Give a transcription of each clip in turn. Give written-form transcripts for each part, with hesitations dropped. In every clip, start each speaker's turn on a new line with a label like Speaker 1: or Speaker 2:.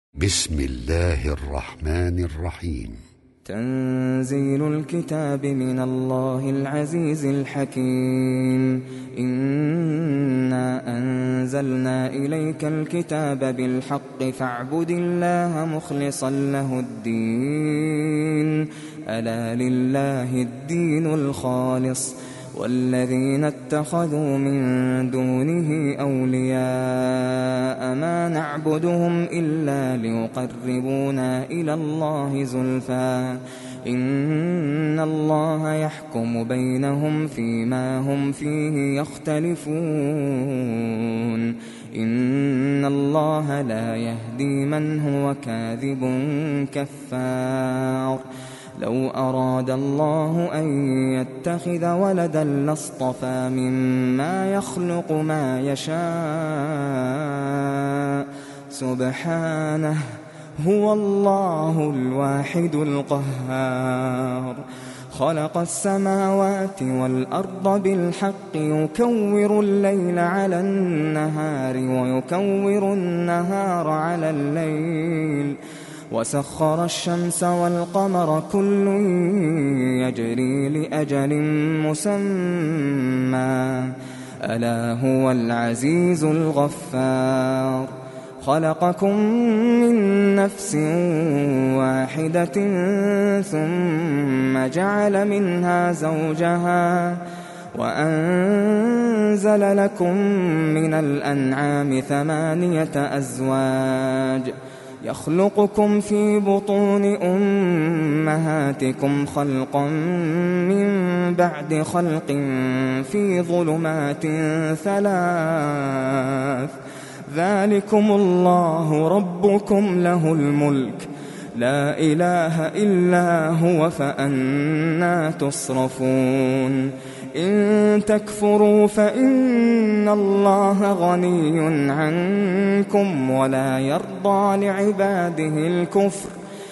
Speaker 1: بسم الله الرحمن الرحيم.
Speaker 2: تنزيل الكتاب من الله العزيز الحكيم. إنا أنزلنا إليك الكتاب بالحق فاعبد الله مخلصا له الدين. ألا لله الدين الخالص والذين اتخذوا من دونه أولياء ما نعبدهم إلا ليقربونا إلى الله زلفى إن الله يحكم بينهم فيما هم فيه يختلفون. إن الله لا يهدي من هو كاذب كفار. لو أراد الله أن يتخذ ولدا لاصطفى مما يخلق ما يشاء سبحانه هو الله الواحد القهار. خلق السماوات والأرض بالحق يكور الليل على النهار ويكور النهار على الليل وسخر الشمس والقمر كل يجري لأجل مسمى ألا هو العزيز الغفار. خلقكم من نفس واحدة ثم جعل منها زوجها وأنزل لكم من الأنعام 8 أزواج يخلقكم في بطون أمهاتكم خلقا من بعد خلق في ظلمات 3 ذلكم الله ربكم له الملك لا إله إلا هو فأنى تصرفون. إن تكفروا فإن الله غني عنكم ولا يرضى لعباده الكفر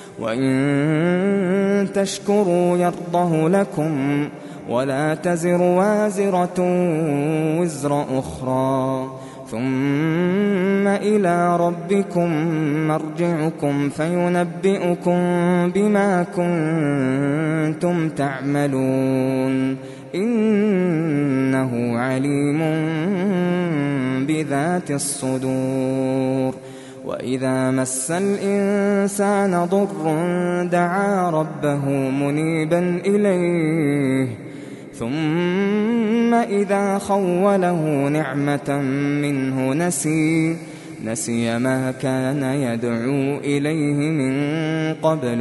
Speaker 2: وإن تشكروا يرضه لكم ولا تزر وازرة وزر أخرى ثم إلى ربكم مرجعكم فينبئكم بما كنتم تعملون. إنه عليم بذات الصدور. وإذا مس الإنسان ضر دعا ربه منيبا إليه ثم إذا خوله نعمة منه نسي ما كان يدعو إليه من قبل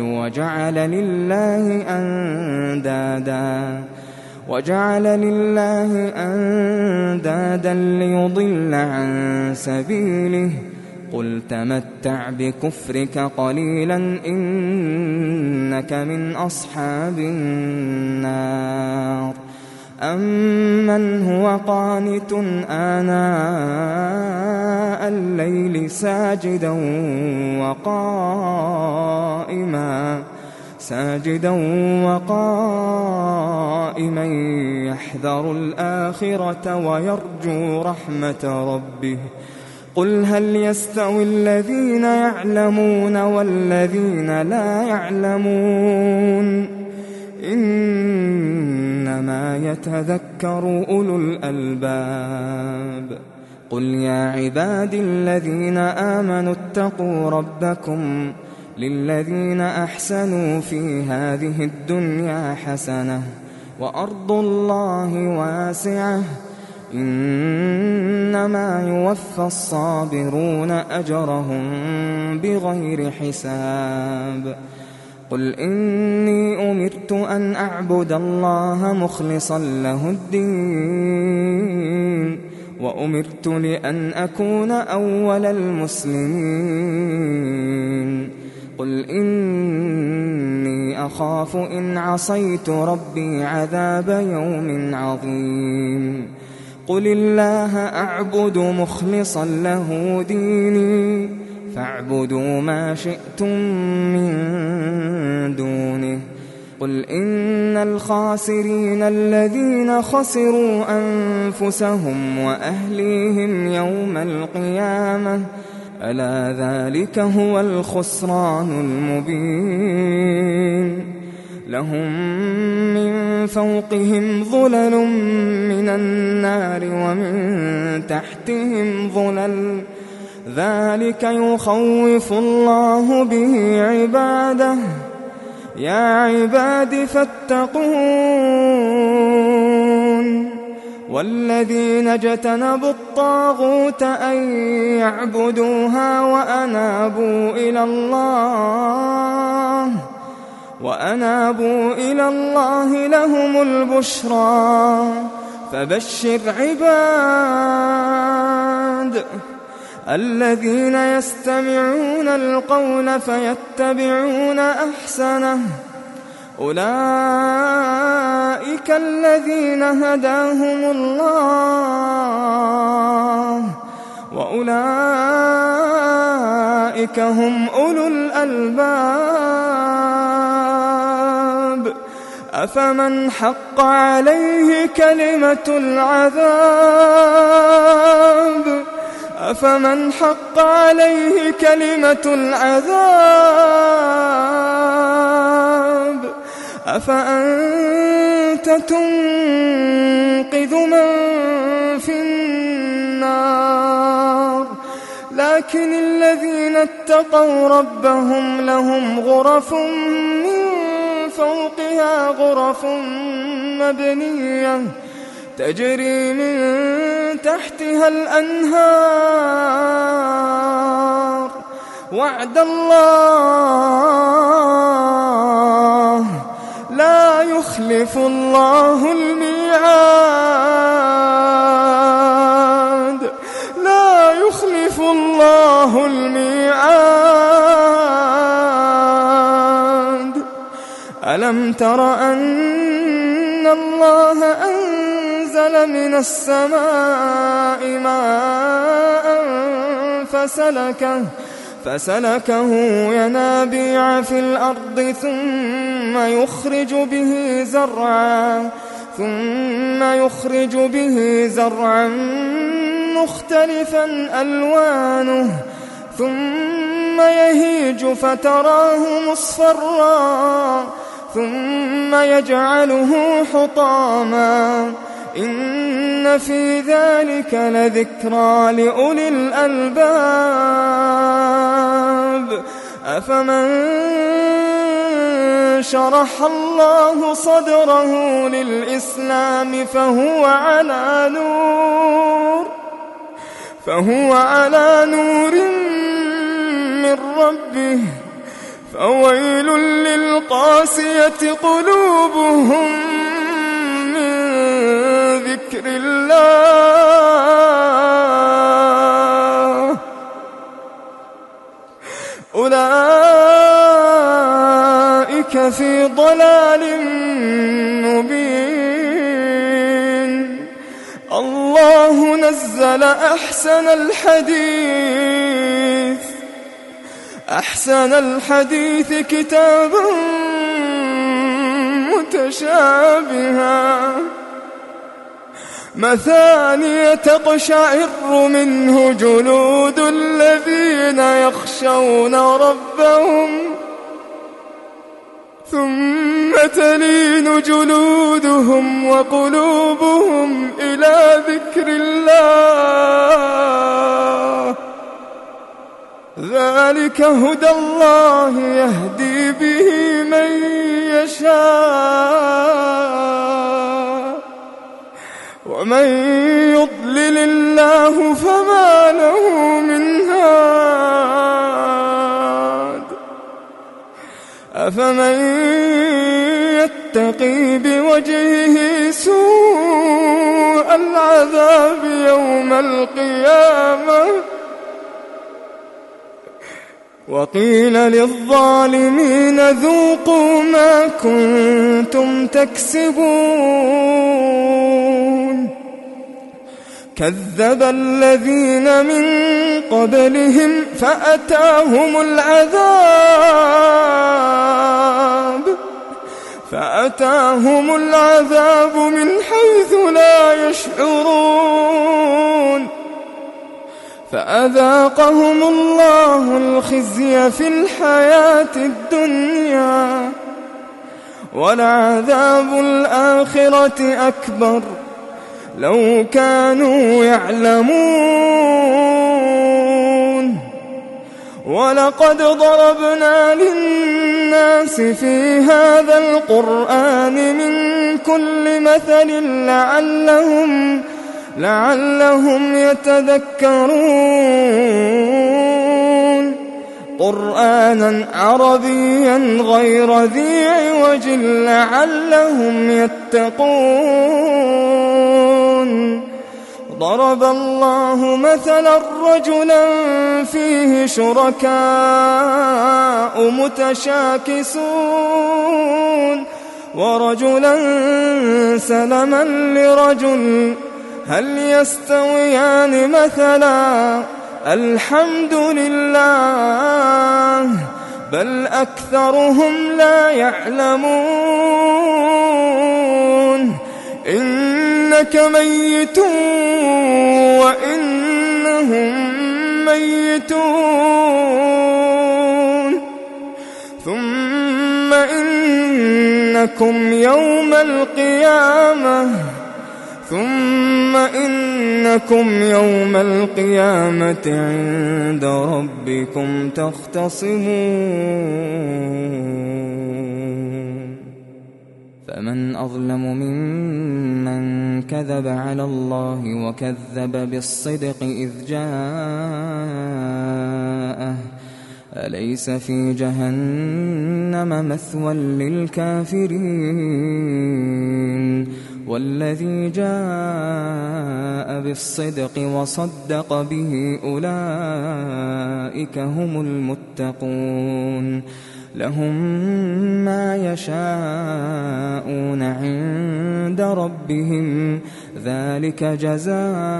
Speaker 2: وجعل لله أندادا ليضل عن سبيله. قل تمتع بكفرك قليلا إنك من أصحاب النار. أمن هو قانت آناء الليل ساجدا وقائما يحذر الآخرة ويرجو رحمة ربه. قل هل يستوي الذين يعلمون والذين لا يعلمون إنما يتذكر أولو الألباب. قل يا عبادي الذين آمنوا اتقوا ربكم للذين أحسنوا في هذه الدنيا حسنة وأرض الله واسعة إنما يوفى الصابرون أجرهم بغير حساب. قل إني أمرت أن أعبد الله مخلصا له الدين وأمرت لأن أكون أول المسلمين. قل إني أخاف إن عصيت ربي عذاب يوم عظيم. قل الله أعبد مخلصا له ديني فاعبدوا ما شئتم من دونه. قل إن الخاسرين الذين خسروا أنفسهم وأهليهم يوم القيامة ألا ذلك هو الخسران المبين لهم من فوقهم ظلل من النار ومن تحتهم ظلل ذلك يخوف الله به عباده يا عباد فاتقون والذين اجتنبوا الطاغوت أن يعبدوها وأنابوا إلى الله لهم البشرى فبشر عباد الذين يستمعون القول فيتبعون أحسنه أولئك الذين هداهم الله وأولئك هم أولو الألباب أفمن حق عليه كلمة العذاب أفأنت تنقذ من في النار لكن الذين اتقوا ربهم لهم غرف من فوقها غرف مبنية تجري من تحتها الأنهار وعد الله لا يخلف الله الميعاد ألم تر أن الله أنزل من السماء ماء فسلكه ينابيع في الأرض ثم يخرج به زرعا مختلفا ألوانه ثم يهيج فتراه مصفرا ثم يجعله حطاما إن في ذلك لذكرى لأولي الألباب أفمن شرح الله صدره للإسلام فهو على نور من ربه فويل للقاسية قلوبهم من ذكر الله أولئك في ضلال مبين الله نزل أحسن الحديث كتابا متشابها مثانية تقشعر منه جلود الذين يخشون ربهم ثم تلين جلودهم وقلوبهم إلى ذكر الله ذلك هدى الله يهدي به من يشاء ومن يضلل الله فما له من هاد أفمن يتقي بوجهه سوء العذاب يوم القيامة وقيل للظالمين ذوقوا ما كنتم تكسبون كذب الذين من قبلهم فأتاهم العذاب من حيث لا يشعرون فأذاقهم الله الخزي في الحياة الدنيا ولعذاب الآخرة أكبر لو كانوا يعلمون ولقد ضربنا للناس في هذا القرآن من كل مثل لعلهم يتذكرون قرآنا عربيا غير ذي عوج لعلهم يتقون ضرب الله مثلا رجلا فيه شركاء متشاكسون ورجلا سلما لرجل هل يستويان مثلا الحمد لله بل أكثرهم لا يعلمون إنك ميت وإنهم ميتون ثم إنكم يوم القيامة عند ربكم تختصمون فمن أظلم ممن كذب على الله وكذب بالصدق إذ جاءه أليس في جهنم مثوى للكافرين والذي جاء بالصدق وصدق به أولئك هم المتقون لهم ما يشاءون عند ربهم ذلك جزاء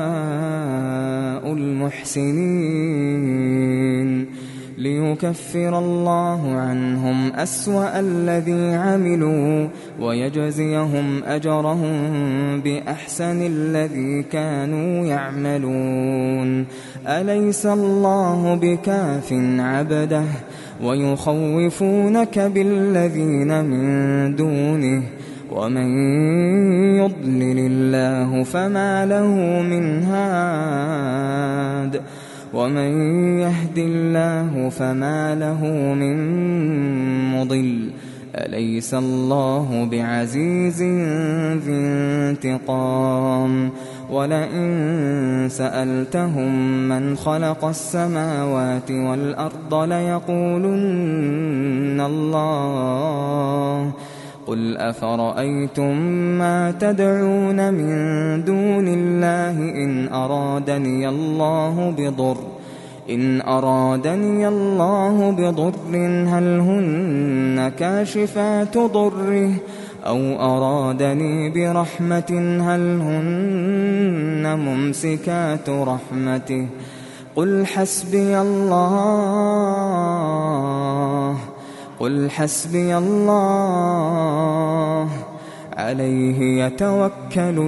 Speaker 2: المحسنين ليكفر الله عنهم أسوأ الذي عملوا ويجزيهم أجرهم بأحسن الذي كانوا يعملون أليس الله بكاف عبده ويخوفونك بالذين من دونه ومن يضلل الله فما له من هاد ومن يهد الله فما له من مضل أليس الله بعزيز ذي انتقام ولئن سألتهم من خلق السماوات والأرض ليقولن الله قل أفرأيتم ما تدعون من دون الله إن أرادني الله بضر هل هن كاشفات ضره أو أرادني برحمة هل هن ممسكات رحمته قل حسبي الله عليه يتوكل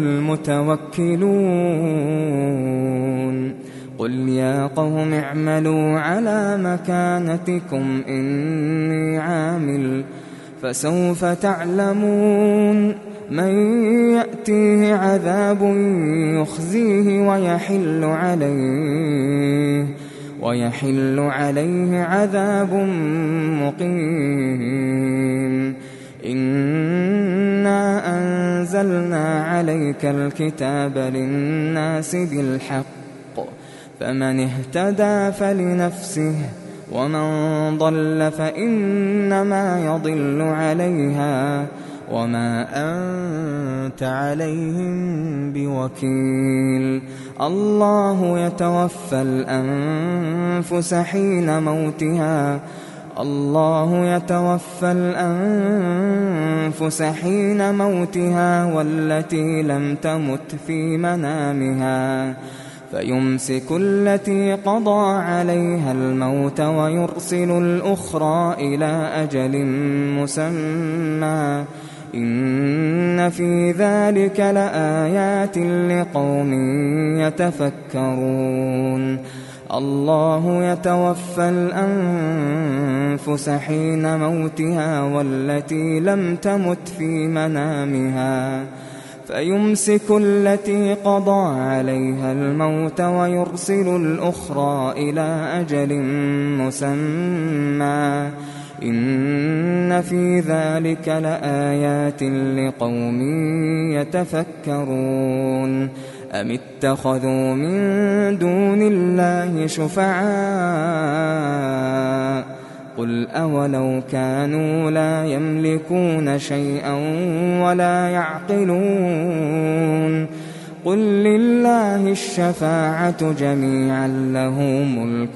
Speaker 2: المتوكلون قل يا قوم اعملوا على مكانتكم إني عامل فسوف تعلمون من يأتيه عذاب يخزيه ويحل عليه عذاب مقيم إنا أنزلنا عليك الكتاب للناس بالحق فمن اهتدى فلنفسه ومن ضل فإنما يضل عليها وما أنت عليهم بوكيل الله يتوفى الأنفس حين موتها والتي لم تمت في منامها فيمسك التي قضى عليها الموت ويرسل الأخرى إلى أجل مسمى إن في ذلك لآيات لقوم يتفكرون الله يتوفى الأنفس حين موتها والتي لم تمت في منامها فيمسك التي قضى عليها الموت ويرسل الأخرى إلى أجل مسمى إن في ذلك لآيات لقوم يتفكرون أم اتخذوا من دون الله شفعاء قل أولو كانوا لا يملكون شيئا ولا يعقلون قل لله الشفاعة جميعا له ملك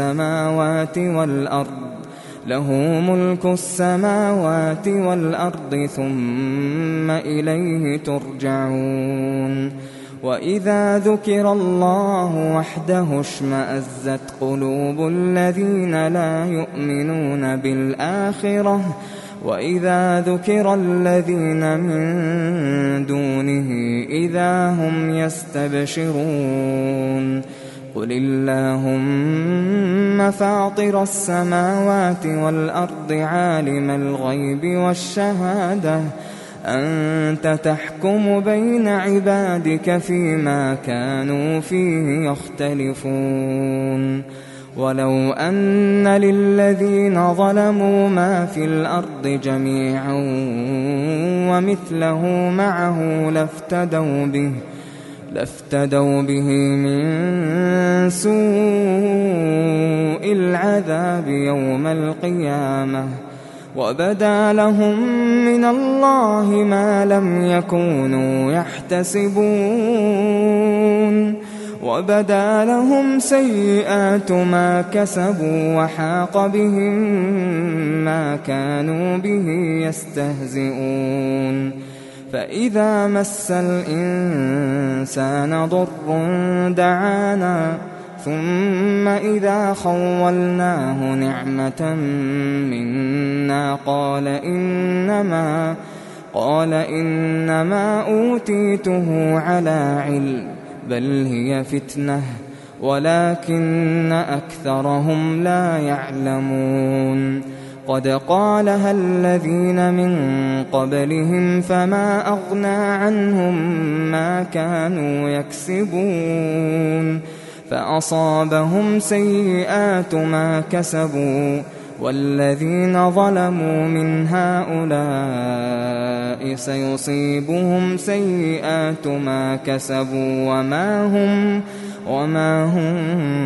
Speaker 2: السماوات والأرض ثم إليه ترجعون وإذا ذكر الله وحده اشمأزت قلوب الذين لا يؤمنون بالآخرة وإذا ذكر الذين من دونه إذا هم يستبشرون قل اللهم فاطر السماوات والأرض عالم الغيب والشهادة أنت تحكم بين عبادك فيما كانوا فيه يختلفون ولو أن للذين ظلموا ما في الأرض جميعا ومثله معه لافتدوا به من سوء العذاب يوم القيامة وبدا لهم من الله ما لم يكونوا يحتسبون وبدا لهم سيئات ما كسبوا وحاق بهم ما كانوا به يستهزئون فإذا مس الإنسان ضر دعانا ثم إذا خولناه نعمة منا قال إنما أوتيته على علم بل هي فتنة ولكن أكثرهم لا يعلمون قد قالها الذين من قبلهم فما أغنى عنهم ما كانوا يكسبون فأصابهم سيئات ما كسبوا والذين ظلموا من هؤلاء سيصيبهم سيئات ما كسبوا وما هم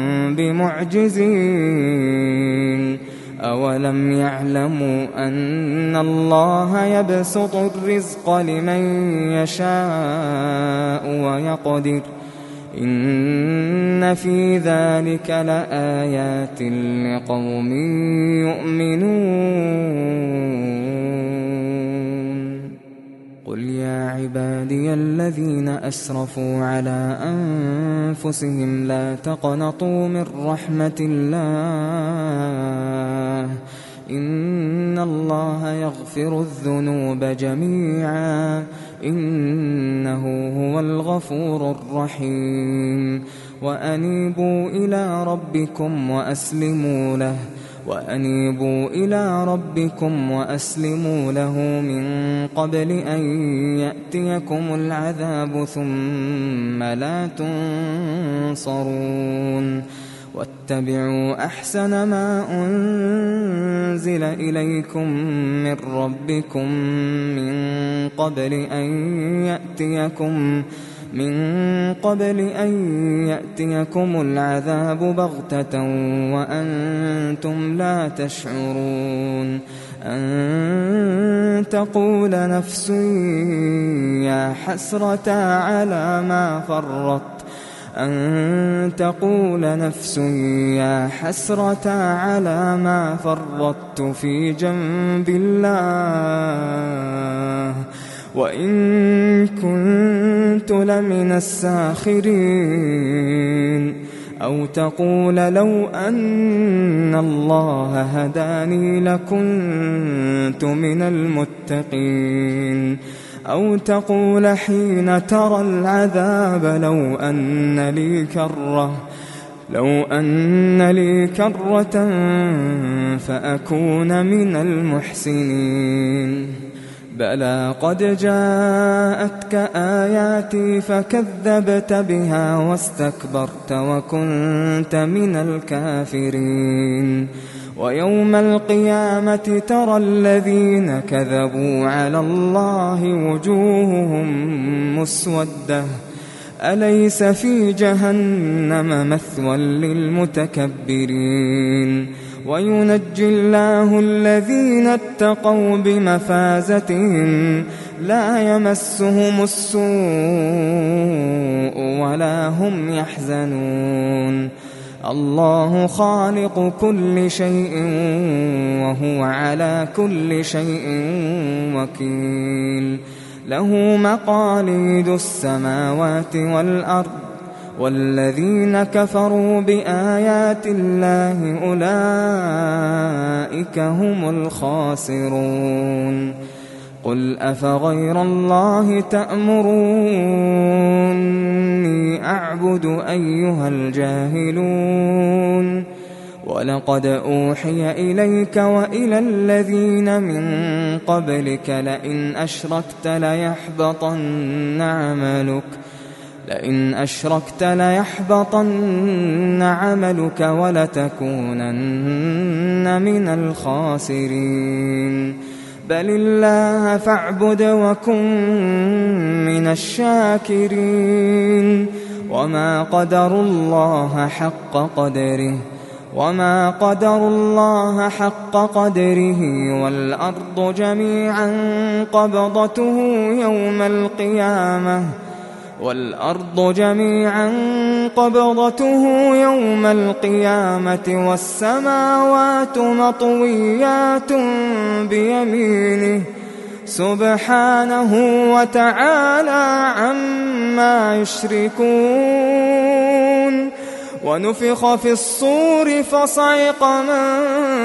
Speaker 2: بمعجزين أولم يعلموا أن الله يبسط الرزق لمن يشاء ويقدر إن في ذلك لآيات لقوم يؤمنون قل يا عبادي الذين أسرفوا على أنفسهم لا تقنطوا من رحمة الله إن الله يغفر الذنوب جميعا إنه هو الغفور الرحيم وأنيبوا إلى ربكم وأسلموا له من قبل أن يأتيكم العذاب ثم لا تنصرون واتبعوا أحسن ما أنزل إليكم من ربكم من قبل أن يأتيكم العذاب بغتة وأنتم لا تشعرون أن تقول نفس يا حسرة على ما فرطت في جنب الله وإن كنت لمن الساخرين أو تقول لو أن الله هداني لكنت من المتقين أو تقول حين ترى العذاب لو أن لي كرة لو أن لي كرة فأكون من المحسنين بلى قد جاءتك آياتي فكذبت بها واستكبرت وكنت من الكافرين ويوم القيامة ترى الذين كذبوا على الله وجوههم مسودة أليس في جهنم مثوى للمتكبرين وينجي الله الذين اتقوا بمفازتهم لا يمسهم السوء ولا هم يحزنون الله خالق كل شيء وهو على كل شيء وكيل له مقاليد السماوات والأرض والذين كفروا بآيات الله أولئك هم الخاسرون قل أفغير الله تأمروني أعبد أيها الجاهلون ولقد أوحي إليك وإلى الذين من قبلك لئن أشركت ليحبطن عملك ولتكونن من الخاسرين بل الله فاعبد وكن من الشاكرين وما قدروا الله حق قدره والأرض جميعا قبضته يوم القيامة والسماوات مطويات بيمينه سبحانه وتعالى عما يشركون ونفخ في الصور فصعق من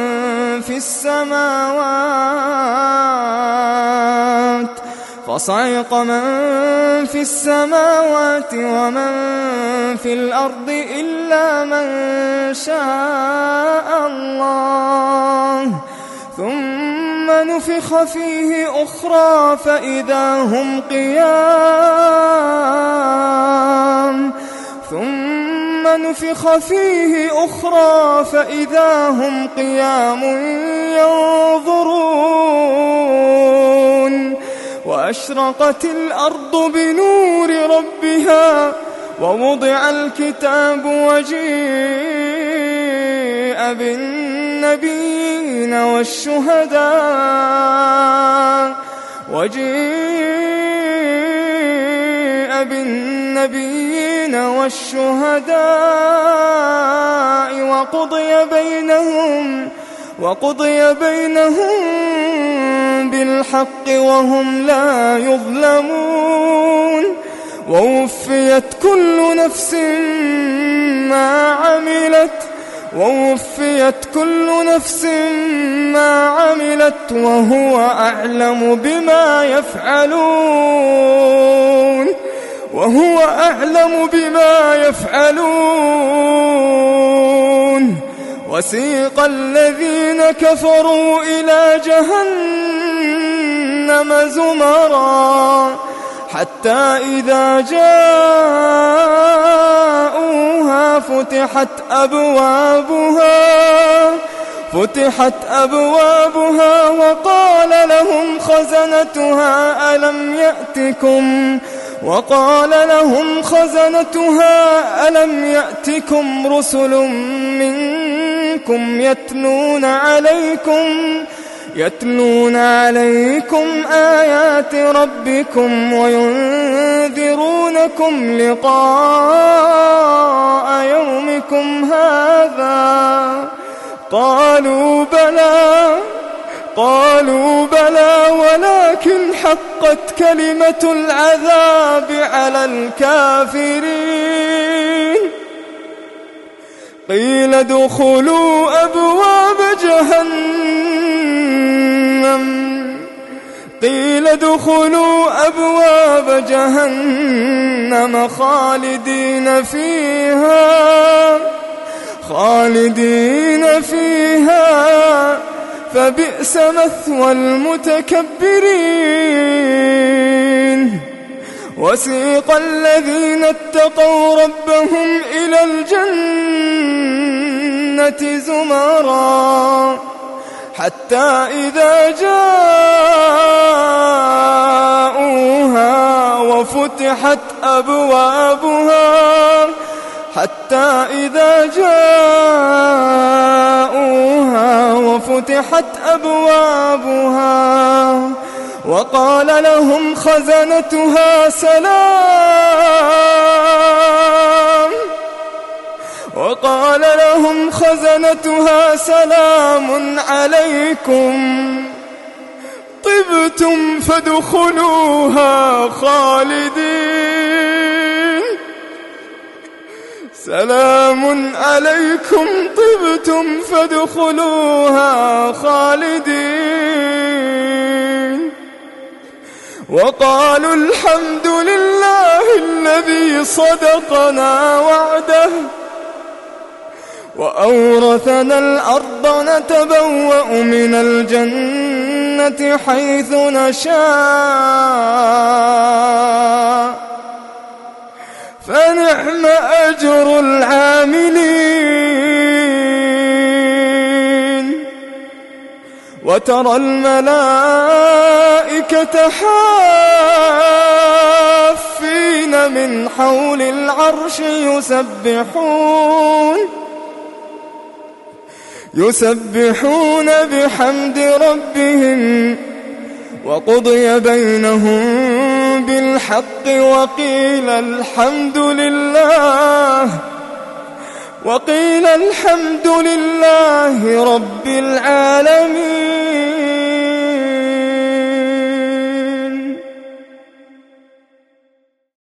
Speaker 2: في السماوات ومن في الأرض إلا من شاء الله ثم نفخ فيه أخرى فإذا هم قيام ينظرون وأشرقت الأرض بنور ربها ووضع الكتاب وجيء بالنبيين والشهداء وقضي بينهم بالحق وهم لا يظلمون ووفيت كل نفس ما عملت وهو أعلم بما يفعلون وسيق الذين كفروا إلى جهنم زمرا حتى إذا جاءوها فتحت أبوابها وقال لهم خزنتها ألم يأتكم رسل منكم يتلون عليكم آيات ربكم وينذرونكم لقاء يومكم هذا قالوا بلى ولكن حقت كلمة العذاب على الكافرين قيل ادخلوا أبواب جهنم خالدين فيها خالدين فيها فبئس مثوى المتكبرين. وسيق الذين اتقوا ربهم إلى الجنة زمرا حتى إذا جاءوها وفتحت أبوابها وقال لهم خزنتها سلام عليكم طبتم فادخلوها خالدين. سلام عليكم طبتم فادخلوها خالدين. وقالوا الحمد لله الذي صدقنا وعده وأورثنا الأرض نتبوأ من الجنة حيث نشاء فنعم أجر العاملين. وترى الملائكة حافين من حول العرش يسبحون بحمد ربهم وقضي بينهم بالحق وقيل الحمد لله رب العالمين.